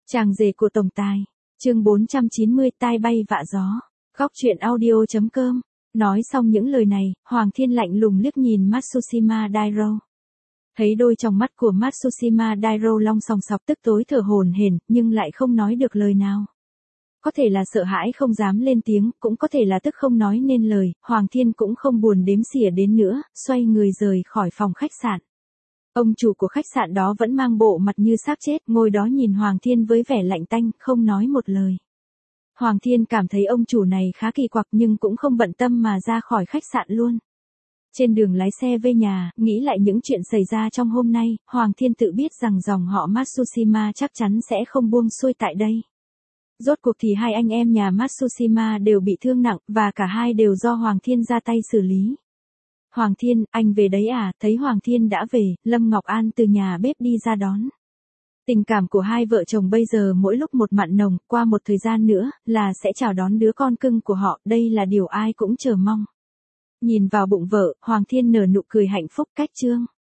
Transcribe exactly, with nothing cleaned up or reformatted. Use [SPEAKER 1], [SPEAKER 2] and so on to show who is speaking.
[SPEAKER 1] Chàng rể của tổng tài. Chương bốn trăm chín mươi tai bay vạ gió. Góc truyện audio chấm com. Nói xong những lời này, Hoàng Thiên lạnh lùng liếc nhìn Matsushima Dairo. Thấy đôi trong mắt của Matsushima Dairo long sòng sọc tức tối thở hổn hển, nhưng lại không nói được lời nào. Có thể là sợ hãi không dám lên tiếng, cũng có thể là tức không nói nên lời, Hoàng Thiên cũng không buồn đếm xỉa đến nữa, xoay người rời khỏi phòng khách sạn. Ông chủ của khách sạn đó vẫn mang bộ mặt như xác chết, ngồi đó nhìn Hoàng Thiên với vẻ lạnh tanh, không nói một lời. Hoàng Thiên cảm thấy ông chủ này khá kỳ quặc nhưng cũng không bận tâm mà ra khỏi khách sạn luôn. Trên đường lái xe về nhà, nghĩ lại những chuyện xảy ra trong hôm nay, Hoàng Thiên tự biết rằng dòng họ Matsushima chắc chắn sẽ không buông xuôi tại đây. Rốt cuộc thì hai anh em nhà Matsushima đều bị thương nặng, và cả hai đều do Hoàng Thiên ra tay xử lý. Hoàng Thiên, anh về đấy à? Thấy Hoàng Thiên đã về, Lâm Ngọc An từ nhà bếp đi ra đón. Tình cảm của hai vợ chồng bây giờ mỗi lúc một mặn nồng, qua một thời gian nữa, là sẽ chào đón đứa con cưng của họ, đây là điều ai cũng chờ mong. Nhìn vào bụng vợ, Hoàng Thiên nở nụ cười hạnh phúc. Cách chương